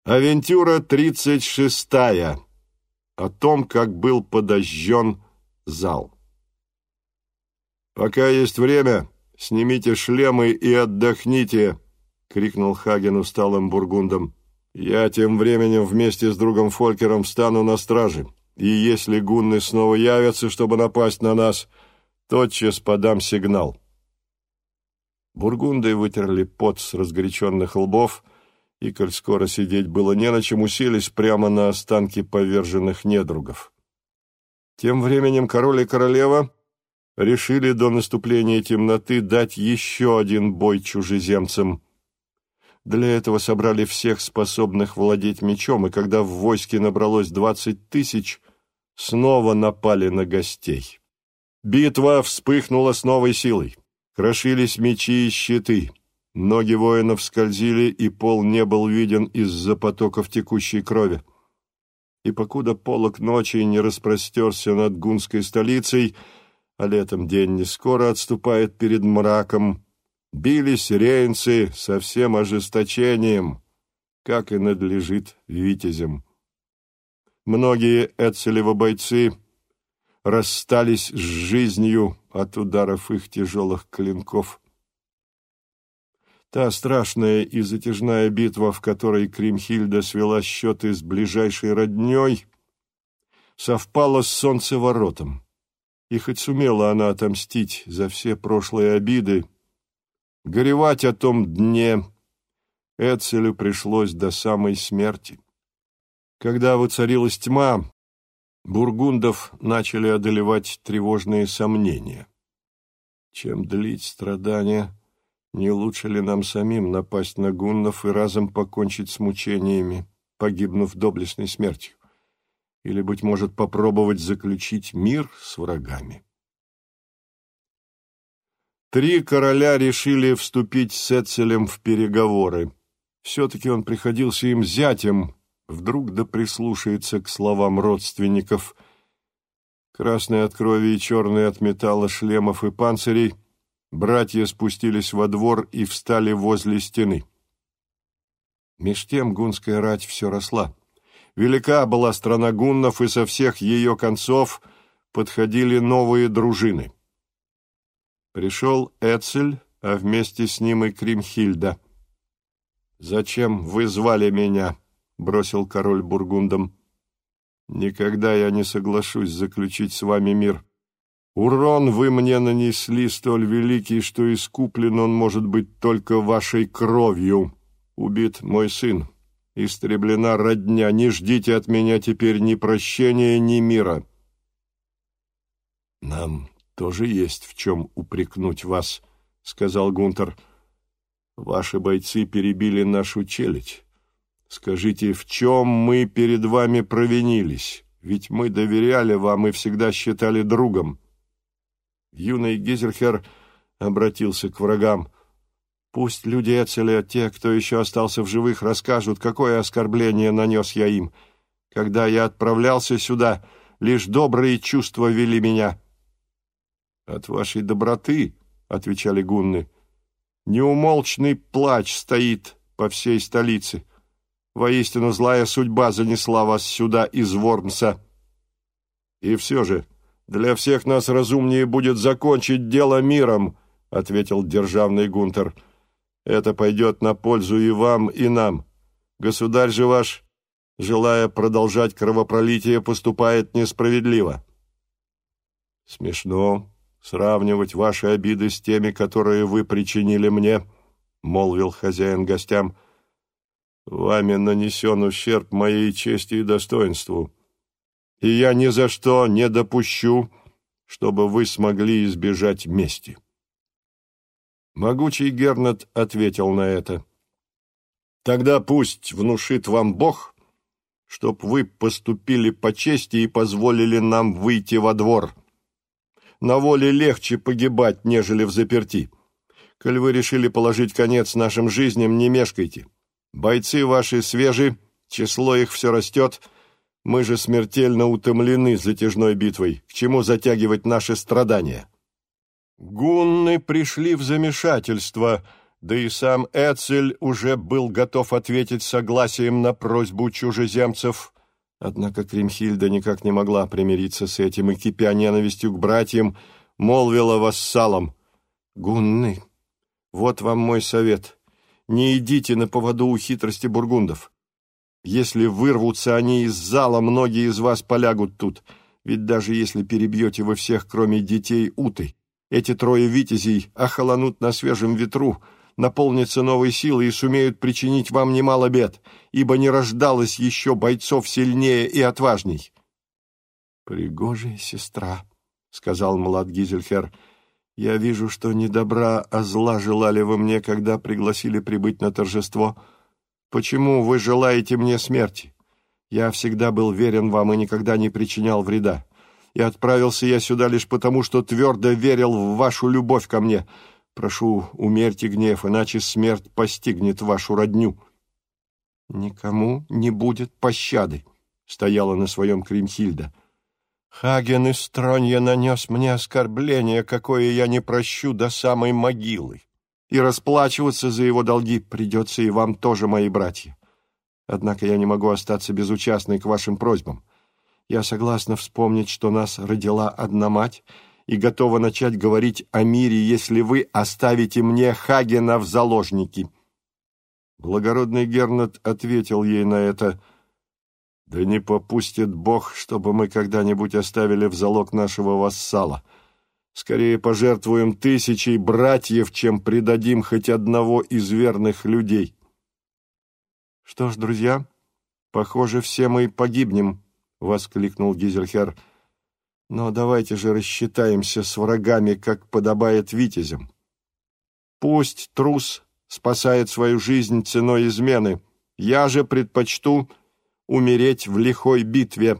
Авентюра 36-я. О том, как был подожжен зал. «Пока есть время, снимите шлемы и отдохните!» — крикнул Хаген усталым бургундом. «Я тем временем вместе с другом Фолькером встану на страже, и если гунны снова явятся, чтобы напасть на нас, тотчас подам сигнал». Бургунды вытерли пот с разгоряченных лбов, и, коль скоро сидеть было не на чем, уселись прямо на останки поверженных недругов. Тем временем король и королева решили до наступления темноты дать еще один бой чужеземцам. Для этого собрали всех способных владеть мечом, и когда в войске набралось 20 тысяч, снова напали на гостей. Битва вспыхнула с новой силой. Крошились мечи и щиты. Ноги воинов скользили, и пол не был виден из-за потоков текущей крови. И покуда полог ночи не распростерся над гунской столицей, а летом день не скоро отступает перед мраком, бились рейнцы со всем ожесточением, как и надлежит витязям. Многие Эцелевы бойцы расстались с жизнью от ударов их тяжелых клинков. Та страшная и затяжная битва, в которой Кримхильда свела счеты с ближайшей родней, совпала с солнцеворотом. И хоть сумела она отомстить за все прошлые обиды, горевать о том дне Эцелю пришлось до самой смерти. Когда воцарилась тьма, бургундов начали одолевать тревожные сомнения. Чем длить страдания, не лучше ли нам самим напасть на гуннов и разом покончить с мучениями, погибнув доблестной смертью? Или, быть может, попробовать заключить мир с врагами? 3 короля решили вступить с Эцелем в переговоры. Все-таки он приходился им зятем, вдруг да прислушается к словам родственников. Красные от крови и черные от металла шлемов и панцирей, братья спустились во двор и встали возле стены. Меж тем гунская рать все росла. Велика была страна гуннов, и со всех ее концов подходили новые дружины. Пришел Эцель, а вместе с ним и Кримхильда. «Зачем вы звали меня?» — бросил король бургундам. «Никогда я не соглашусь заключить с вами мир. Урон вы мне нанесли столь великий, что искуплен он может быть только вашей кровью. Убит мой сын, истреблена родня. Не ждите от меня теперь ни прощения, ни мира». «Нам тоже есть в чем упрекнуть вас», — сказал Гунтер. «Ваши бойцы перебили нашу челядь. Скажите, в чем мы перед вами провинились? Ведь мы доверяли вам и всегда считали другом». Юный Гизельхер обратился к врагам. «Пусть люди Эцеля, те, кто еще остался в живых, расскажут, какое оскорбление нанес я им. Когда я отправлялся сюда, лишь добрые чувства вели меня». «От вашей доброты, — отвечали гунны, — неумолчный плач стоит по всей столице. Воистину злая судьба занесла вас сюда из Вормса. И все же для всех нас разумнее будет закончить дело миром, — ответил державный Гунтер. Это пойдет на пользу и вам, и нам. Государь же ваш, желая продолжать кровопролитие, поступает несправедливо». «Смешно сравнивать ваши обиды с теми, которые вы причинили мне, — молвил хозяин гостям. Вами нанесен ущерб моей чести и достоинству, и я ни за что не допущу, чтобы вы смогли избежать мести». Могучий Гернот ответил на это: «Тогда пусть внушит вам Бог, чтоб вы поступили по чести и позволили нам выйти во двор. На воле легче погибать, нежели взаперти. Коль вы решили положить конец нашим жизням, не мешкайте. Бойцы ваши свежи, число их все растет, мы же смертельно утомлены затяжной битвой. К чему затягивать наши страдания?» Гунны пришли в замешательство, да и сам Эцель уже был готов ответить согласием на просьбу чужеземцев. Однако Кримхильда никак не могла примириться с этим и, кипя ненавистью к братьям, молвила вассалам: «Гунны, вот вам мой совет. Не идите на поводу у хитрости бургундов. Если вырвутся они из зала, многие из вас полягут тут. Ведь даже если перебьете вы всех, кроме детей Уты, эти трое витязей охолонут на свежем ветру, наполнятся новой силой и сумеют причинить вам немало бед, ибо не рождалось еще бойцов сильнее и отважней». «Пригожая сестра», — сказал Млад Гизельхер, — «я вижу, что не добра, а зла желали вы мне, когда пригласили прибыть на торжество. Почему вы желаете мне смерти? Я всегда был верен вам и никогда не причинял вреда. И отправился я сюда лишь потому, что твердо верил в вашу любовь ко мне. Прошу, умерьте гнев, иначе смерть постигнет вашу родню». «Никому не будет пощады», — стояла на своем Кримхильда. «Хаген из Тронья нанес мне оскорбление, какое я не прощу до самой могилы. И расплачиваться за его долги придется и вам тоже, мои братья. Однако я не могу остаться безучастной к вашим просьбам. Я согласна вспомнить, что нас родила одна мать, и готова начать говорить о мире, если вы оставите мне Хагена в заложники». Благородный Гернот ответил ей на это: «Да не попустит Бог, чтобы мы когда-нибудь оставили в залог нашего вассала. Скорее пожертвуем 1000 братьев, чем предадим хоть одного из верных людей». «Что ж, друзья, похоже, все мы погибнем», — воскликнул Гизельхер. «Но давайте же рассчитаемся с врагами, как подобает витязям. Пусть трус спасает свою жизнь ценой измены. Я же предпочту умереть в лихой битве».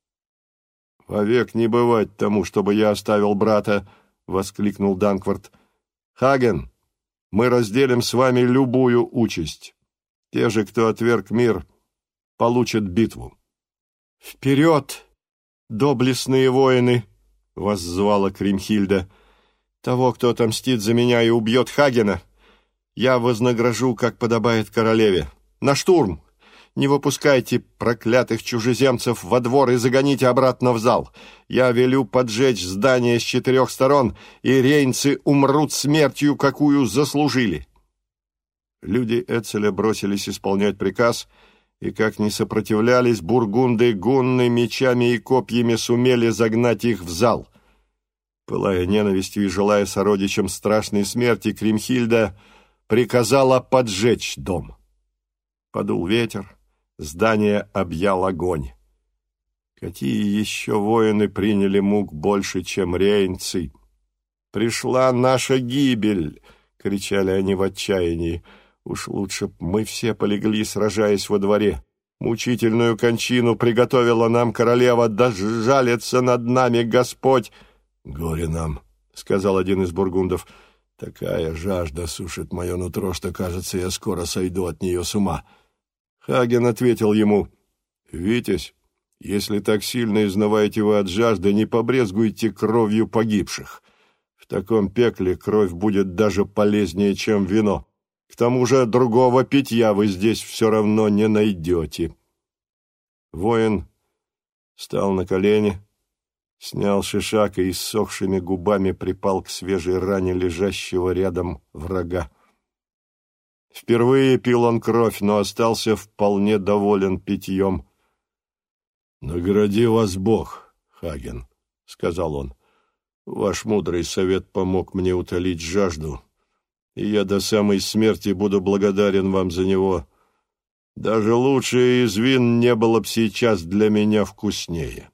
«Вовек не бывать тому, чтобы я оставил брата», — воскликнул Данквард. «Хаген, мы разделим с вами любую участь. Те же, кто отверг мир, получат битву». «Вперед, доблестные воины!» — воззвала Кримхильда. «Того, кто отомстит за меня и убьет Хагена, я вознагражу, как подобает королеве. На штурм! Не выпускайте проклятых чужеземцев во двор и загоните обратно в зал. Я велю поджечь здание с 4 сторон, и рейнцы умрут смертью, какую заслужили». Люди Эцеля бросились исполнять приказ, и, как ни сопротивлялись, бургунды гунны мечами и копьями сумели загнать их в зал. Пылая ненавистью и желая сородичам страшной смерти, Кримхильда приказала поджечь дом. Подул ветер, здание объял огонь. Какие еще воины приняли мук больше, чем рейнцы? «Пришла наша гибель!» — кричали они в отчаянии. «Уж лучше б мы все полегли, сражаясь во дворе. Мучительную кончину приготовила нам королева, да сжалится над нами Господь!» «Горе нам!» — сказал один из бургундов. «Такая жажда сушит мое нутро, что, кажется, я скоро сойду от нее с ума». Хаген ответил ему: «Витязь, если так сильно изнываете вы от жажды, не побрезгуйте кровью погибших. В таком пекле кровь будет даже полезнее, чем вино. К тому же другого питья вы здесь все равно не найдете». Воин встал на колени, снял шишак и иссохшими губами припал к свежей ране лежащего рядом врага. Впервые пил он кровь, но остался вполне доволен питьем. «Награди вас Бог, Хаген», — сказал он. «Ваш мудрый совет помог мне утолить жажду, и я до самой смерти буду благодарен вам за него. Даже лучшее из вин не было б сейчас для меня вкуснее».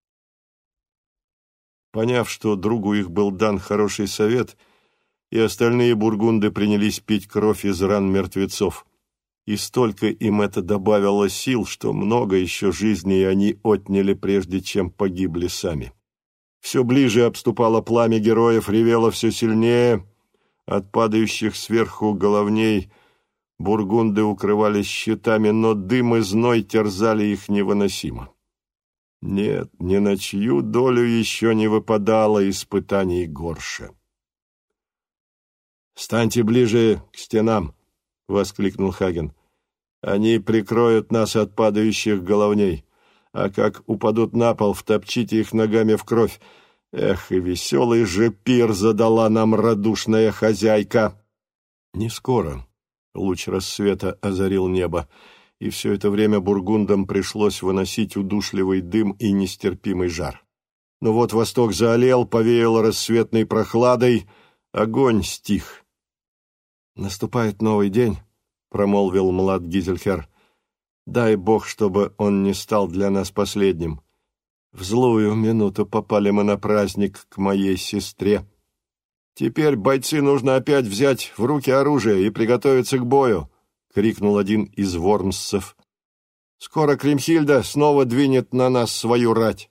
Поняв, что другу их был дан хороший совет, и остальные бургунды принялись пить кровь из ран мертвецов. И столько им это добавило сил, что много еще жизней они отняли, прежде чем погибли сами. Все ближе обступало пламя героев, ревело все сильнее. От падающих сверху головней бургунды укрывались щитами, но дым и зной терзали их невыносимо. Нет, ни на чью долю еще не выпадало испытаний горше. «Станьте ближе к стенам!» — воскликнул Хаген. «Они прикроют нас от падающих головней, а как упадут на пол, втопчите их ногами в кровь. Эх, и веселый же пир задала нам радушная хозяйка!» Не скоро луч рассвета озарил небо, и все это время бургундам пришлось выносить удушливый дым и нестерпимый жар. Но вот восток заолел, повеял рассветной прохладой, огонь стих. «Наступает новый день», — промолвил млад Гизельхер. «Дай Бог, чтобы он не стал для нас последним. В злую минуту попали мы на праздник к моей сестре. Теперь, бойцы, нужно опять взять в руки оружие и приготовиться к бою», — крикнул один из вормсцев. «Скоро Кримхильда снова двинет на нас свою рать».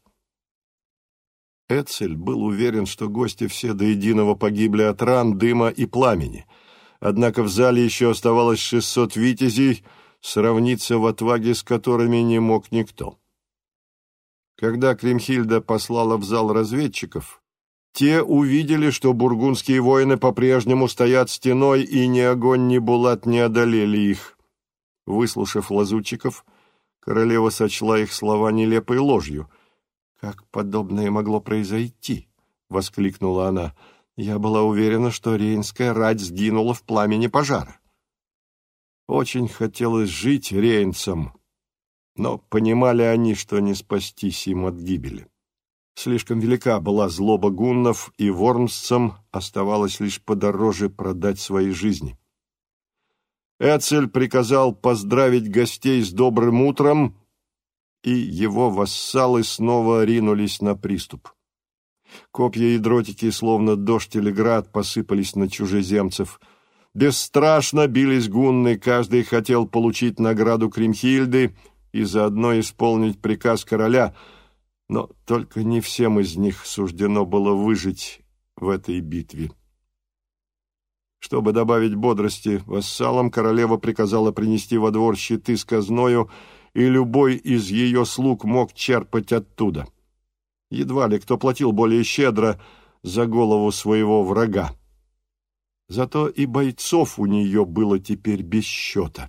Эцель был уверен, что гости все до единого погибли от ран, дыма и пламени. Однако в зале еще оставалось 600 витязей, сравниться в отваге с которыми не мог никто. Когда Кримхильда послала в зал разведчиков, те увидели, что бургундские воины по-прежнему стоят стеной, и ни огонь, ни булат не одолели их. Выслушав лазутчиков, королева сочла их слова нелепой ложью. «Как подобное могло произойти?» — воскликнула она. «Я была уверена, что рейнская рать сгинула в пламени пожара». Очень хотелось жить рейнцам, но понимали они, что не спастись им от гибели. Слишком велика была злоба гуннов, и вормсцам оставалось лишь подороже продать свои жизни. Эцель приказал поздравить гостей с добрым утром, и его вассалы снова ринулись на приступ. Копья и дротики, словно дождь или град, посыпались на чужеземцев. Бесстрашно бились гунны, каждый хотел получить награду Кримхильды и заодно исполнить приказ короля, но только не всем из них суждено было выжить в этой битве. Чтобы добавить бодрости вассалам, королева приказала принести во двор щиты с казною, и любой из ее слуг мог черпать оттуда. Едва ли кто платил более щедро за голову своего врага. Зато и бойцов у нее было теперь без счета.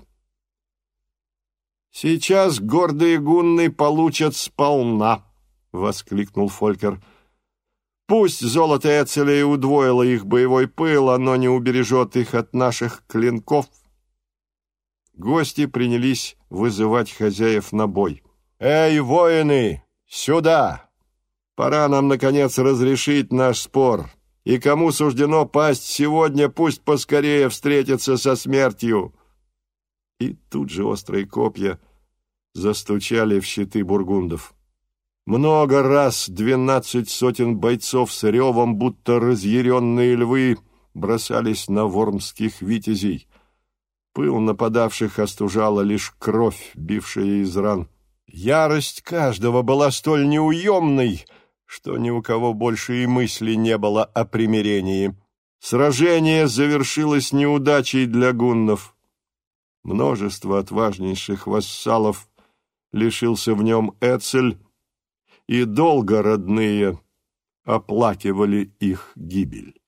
«Сейчас гордые гунны получат сполна», — воскликнул Фолькер. «Пусть золото Эцеля и удвоило их боевой пыл, оно не убережет их от наших клинков». Гости принялись вызывать хозяев на бой. «Эй, воины, сюда! Пора нам, наконец, разрешить наш спор, и кому суждено пасть сегодня, пусть поскорее встретится со смертью». И тут же острые копья застучали в щиты бургундов. Много раз 12 сотен бойцов с ревом, будто разъяренные львы, бросались на вормских витязей. Пыл нападавших остужала лишь кровь, бившая из ран. Ярость каждого была столь неуемной, что ни у кого больше и мысли не было о примирении. Сражение завершилось неудачей для гуннов. Множество отважнейших вассалов лишился в нем Эцель, и долго родные оплакивали их гибель.